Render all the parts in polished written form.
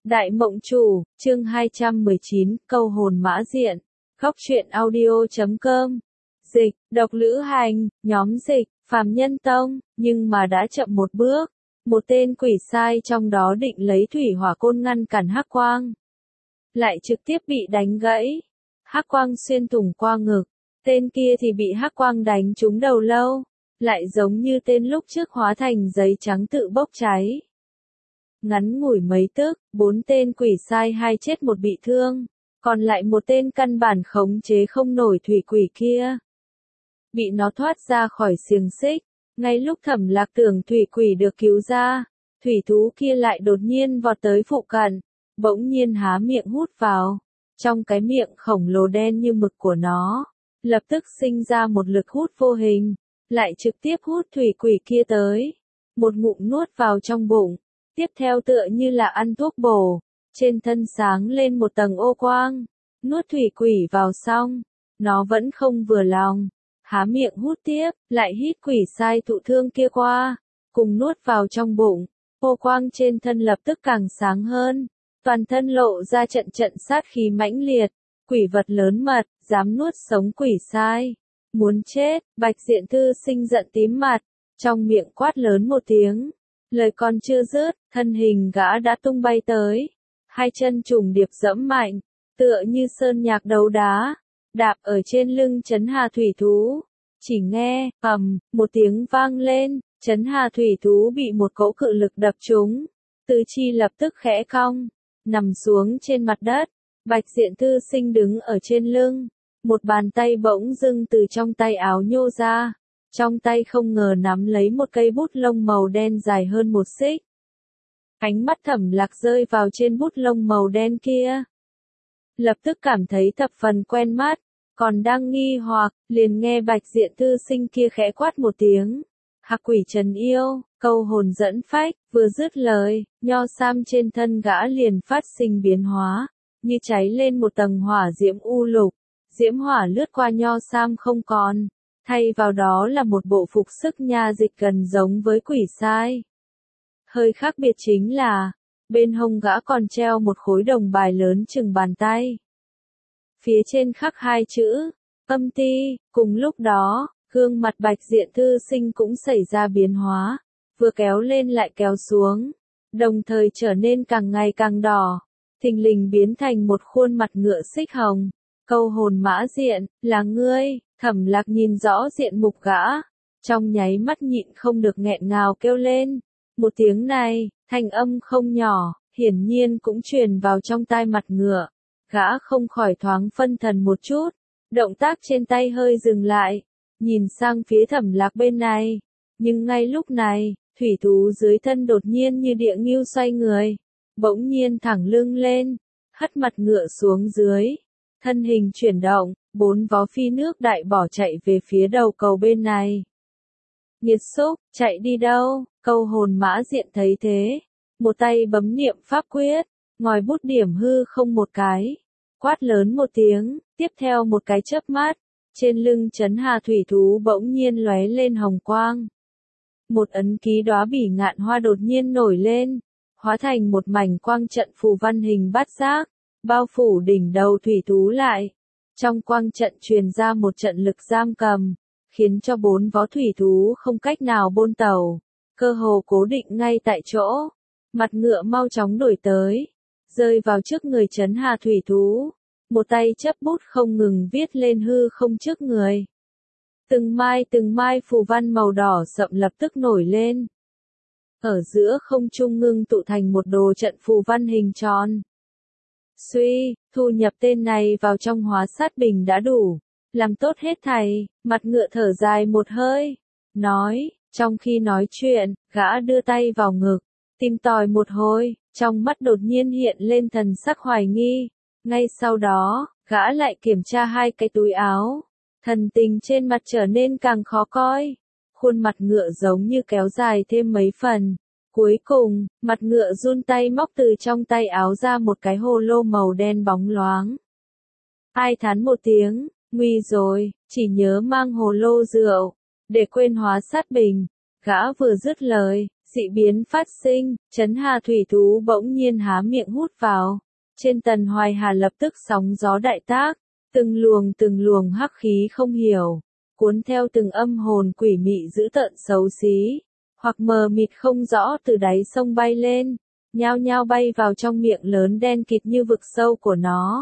Đại Mộng Chủ, chương 219, câu hồn mã diện. Góc truyện audio.com. Dịch, độc lữ hành, nhóm dịch, phàm nhân tông, nhưng mà đã chậm một bước. Một tên quỷ sai trong đó định lấy thủy hỏa côn ngăn cản hắc quang, lại trực tiếp bị đánh gãy. Hắc quang xuyên thủng qua ngực, tên kia thì bị hắc quang đánh trúng đầu lâu, lại giống như tên lúc trước hóa thành giấy trắng tự bốc cháy. Ngắn ngủi mấy tức, 4 tên quỷ sai, 2 chết 1 bị thương, còn lại một tên căn bản khống chế không nổi thủy quỷ kia. Bị nó thoát ra khỏi xiềng xích, ngay lúc Thẩm Lạc tưởng thủy quỷ được cứu ra, thủy thú kia lại đột nhiên vọt tới phụ cận, bỗng nhiên há miệng hút vào. Trong cái miệng khổng lồ đen như mực của nó, lập tức sinh ra một lực hút vô hình, lại trực tiếp hút thủy quỷ kia tới. Một ngụm nuốt vào trong bụng. Tiếp theo tựa như là ăn thuốc bổ, trên thân sáng lên một tầng ô quang, nuốt thủy quỷ vào xong, nó vẫn không vừa lòng, há miệng hút tiếp, lại hít quỷ sai thụ thương kia qua, cùng nuốt vào trong bụng, ô quang trên thân lập tức càng sáng hơn, toàn thân lộ ra trận trận sát khí mãnh liệt, quỷ vật lớn mật, dám nuốt sống quỷ sai, muốn chết. Bạch Diện Thư Sinh giận tím mặt, trong miệng quát lớn một tiếng. Lời còn chưa dứt, thân hình gã đã tung bay tới, 2 chân trùng điệp dẫm mạnh, tựa như sơn nhạc đấu đá, đạp ở trên lưng Trấn Hà thủy thú. Chỉ nghe, ầm, một tiếng vang lên, Trấn Hà thủy thú bị một cỗ cự lực đập trúng, tứ chi lập tức khẽ cong, nằm xuống trên mặt đất. Bạch Diện Thư Sinh đứng ở trên lưng, một bàn tay bỗng dưng từ trong tay áo nhô ra. Trong tay không ngờ nắm lấy một cây bút lông màu đen dài hơn 1 xích. Ánh mắt Thẩm Lạc rơi vào trên bút lông màu đen kia. Lập tức cảm thấy thập phần quen mắt, còn đang nghi hoặc, liền nghe Bạch Diện Thư Sinh kia khẽ quát một tiếng. Hạc quỷ trần yêu, câu hồn dẫn phách, vừa dứt lời, nho sam trên thân gã liền phát sinh biến hóa, như cháy lên một tầng hỏa diễm u lục, diễm hỏa lướt qua nho sam không còn. Thay vào đó là một bộ phục sức nha dịch gần giống với quỷ sai. Hơi khác biệt chính là, bên hông gã còn treo một khối đồng bài lớn chừng bàn tay. Phía trên khắc 2 chữ, âm ti. Cùng lúc đó, gương mặt Bạch Diện Thư Sinh cũng xảy ra biến hóa, vừa kéo lên lại kéo xuống, đồng thời trở nên càng ngày càng đỏ, thình lình biến thành một khuôn mặt ngựa xích hồng. Câu hồn mã diện, là ngươi. Thẩm Lạc nhìn rõ diện mục gã, trong nháy mắt nhịn không được nghẹn ngào kêu lên. Một tiếng này, thanh âm không nhỏ, hiển nhiên cũng truyền vào trong tai mặt ngựa. Gã không khỏi thoáng phân thần một chút, động tác trên tay hơi dừng lại, nhìn sang phía Thẩm Lạc bên này. Nhưng ngay lúc này, thủy thú dưới thân đột nhiên như địa ngưu xoay người, bỗng nhiên thẳng lưng lên, hất mặt ngựa xuống dưới. Thân hình chuyển động, 4 vó phi nước đại bỏ chạy về phía đầu cầu bên này. Nghiệt xúc, chạy đi đâu? Câu hồn mã diện thấy thế, một tay bấm niệm pháp quyết, ngòi bút điểm hư không một cái, quát lớn một tiếng, tiếp theo một cái chớp mắt, trên lưng Trấn Hà thủy thú bỗng nhiên lóe lên hồng quang. Một ấn ký đóa bỉ ngạn hoa đột nhiên nổi lên, hóa thành một mảnh quang trận phù văn hình bát giác, bao phủ đỉnh đầu thủy thú lại. Trong quang trận truyền ra một trận lực giam cầm, khiến cho 4 vó thủy thú không cách nào bôn tàu, cơ hồ cố định ngay tại chỗ. Mặt ngựa mau chóng đuổi tới, rơi vào trước người Trấn Hà thủy thú, một tay chấp bút không ngừng viết lên hư không trước người. Từng mai phù văn màu đỏ sậm lập tức nổi lên. Ở giữa không trung ngưng tụ thành một đồ trận phù văn hình tròn. Suy, thu nhập tên này vào trong hóa sát bình đã đủ, làm tốt hết thảy. Mặt ngựa thở dài một hơi, nói, trong khi nói chuyện, gã đưa tay vào ngực, tìm tòi một hồi, trong mắt đột nhiên hiện lên thần sắc hoài nghi. Ngay sau đó, gã lại kiểm tra 2 cái túi áo, thần tình trên mặt trở nên càng khó coi, khuôn mặt ngựa giống như kéo dài thêm mấy phần. Cuối cùng, mặt ngựa run tay móc từ trong tay áo ra một cái hồ lô màu đen bóng loáng. Ai thán một tiếng, nguy rồi, chỉ nhớ mang hồ lô rượu, để quên hóa sát bình. Gã vừa dứt lời, Dị biến phát sinh, Trấn Hà thủy thú bỗng nhiên há miệng hút vào. Trên Tần Hoài Hà lập tức sóng gió đại tác, từng luồng hắc khí không hiểu, cuốn theo từng âm hồn quỷ mị dữ tợn xấu xí, hoặc mờ mịt không rõ từ đáy sông bay lên, nhao nhao bay vào trong miệng lớn đen kịt như vực sâu của nó.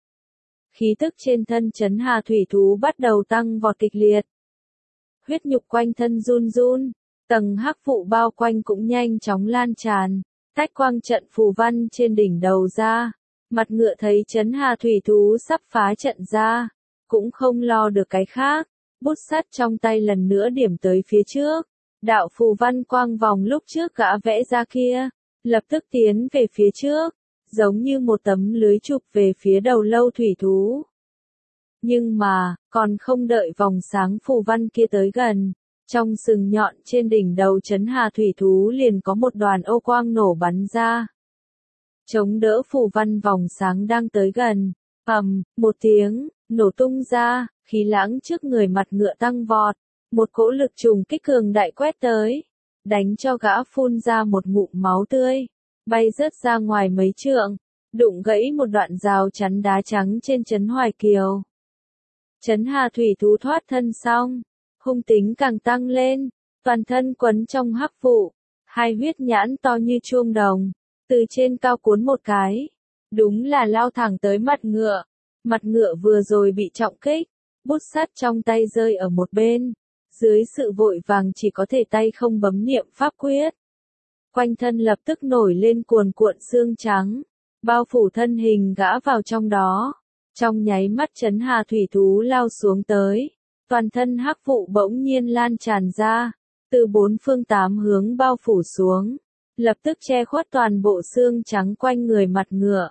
Khí tức trên thân Trấn Hà thủy thú bắt đầu tăng vọt kịch liệt. Huyết nhục quanh thân run run, tầng hắc vụ bao quanh cũng nhanh chóng lan tràn, tách quang trận phù văn trên đỉnh đầu ra. Mặt ngựa thấy Trấn Hà thủy thú sắp phá trận ra, cũng không lo được cái khác, bút sắt trong tay lần nữa điểm tới phía trước. Đạo phù văn quang vòng lúc trước gã vẽ ra kia, lập tức tiến về phía trước, giống như một tấm lưới chụp về phía đầu lâu thủy thú. Nhưng mà, còn không đợi vòng sáng phù văn kia tới gần, trong sừng nhọn trên đỉnh đầu Trấn Hà thủy thú liền có một đoàn ô quang nổ bắn ra. Chống đỡ phù văn vòng sáng đang tới gần, một tiếng, nổ tung ra, khí lãng trước người mặt ngựa tăng vọt, một cỗ lực trùng kích cường đại quét tới, đánh cho gã phun ra một ngụm máu tươi, bay rớt ra ngoài mấy trượng, đụng gãy một đoạn rào chắn đá trắng trên Trấn Hoài Kiều. Trấn Hà thủy thú thoát thân xong, hung tính càng tăng lên, toàn thân quấn trong hắc vụ, hai huyết nhãn to như chuông đồng, từ trên cao cuốn một cái, đúng là lao thẳng tới mặt ngựa. Mặt ngựa vừa rồi bị trọng kích, bút sắt trong tay rơi ở một bên, dưới sự vội vàng chỉ có thể tay không bấm niệm pháp quyết. Quanh thân lập tức nổi lên cuồn cuộn xương trắng, bao phủ thân hình gã vào trong đó. Trong nháy mắt Trấn Hà thủy thú lao xuống tới, toàn thân hắc vụ bỗng nhiên lan tràn ra, từ bốn phương tám hướng bao phủ xuống, lập tức che khuất toàn bộ xương trắng quanh người mặt ngựa.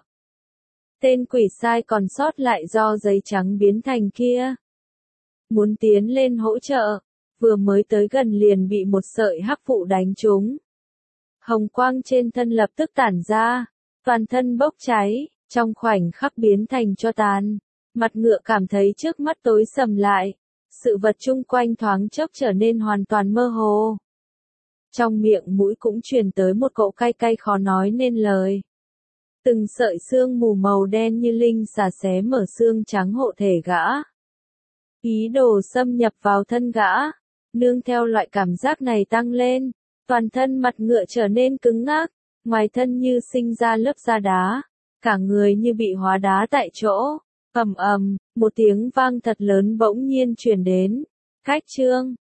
Tên quỷ sai còn sót lại do giấy trắng biến thành kia, muốn tiến lên hỗ trợ, vừa mới tới gần liền bị một sợi hắc vụ đánh trúng. Hồng quang trên thân lập tức tản ra, toàn thân bốc cháy, trong khoảnh khắc biến thành tro tàn. Mặt ngựa cảm thấy trước mắt tối sầm lại, sự vật chung quanh thoáng chốc trở nên hoàn toàn mơ hồ. Trong miệng mũi cũng truyền tới một cỗ cay cay khó nói nên lời. Từng sợi xương mù màu đen như linh xà xé mở xương trắng hộ thể gã. Ý đồ xâm nhập vào thân gã, nương theo loại cảm giác này tăng lên, toàn thân mặt ngựa trở nên cứng ngắc, ngoài thân như sinh ra lớp da đá, cả người như bị hóa đá tại chỗ. Ầm ầm, một tiếng vang thật lớn bỗng nhiên truyền đến. Khách trương,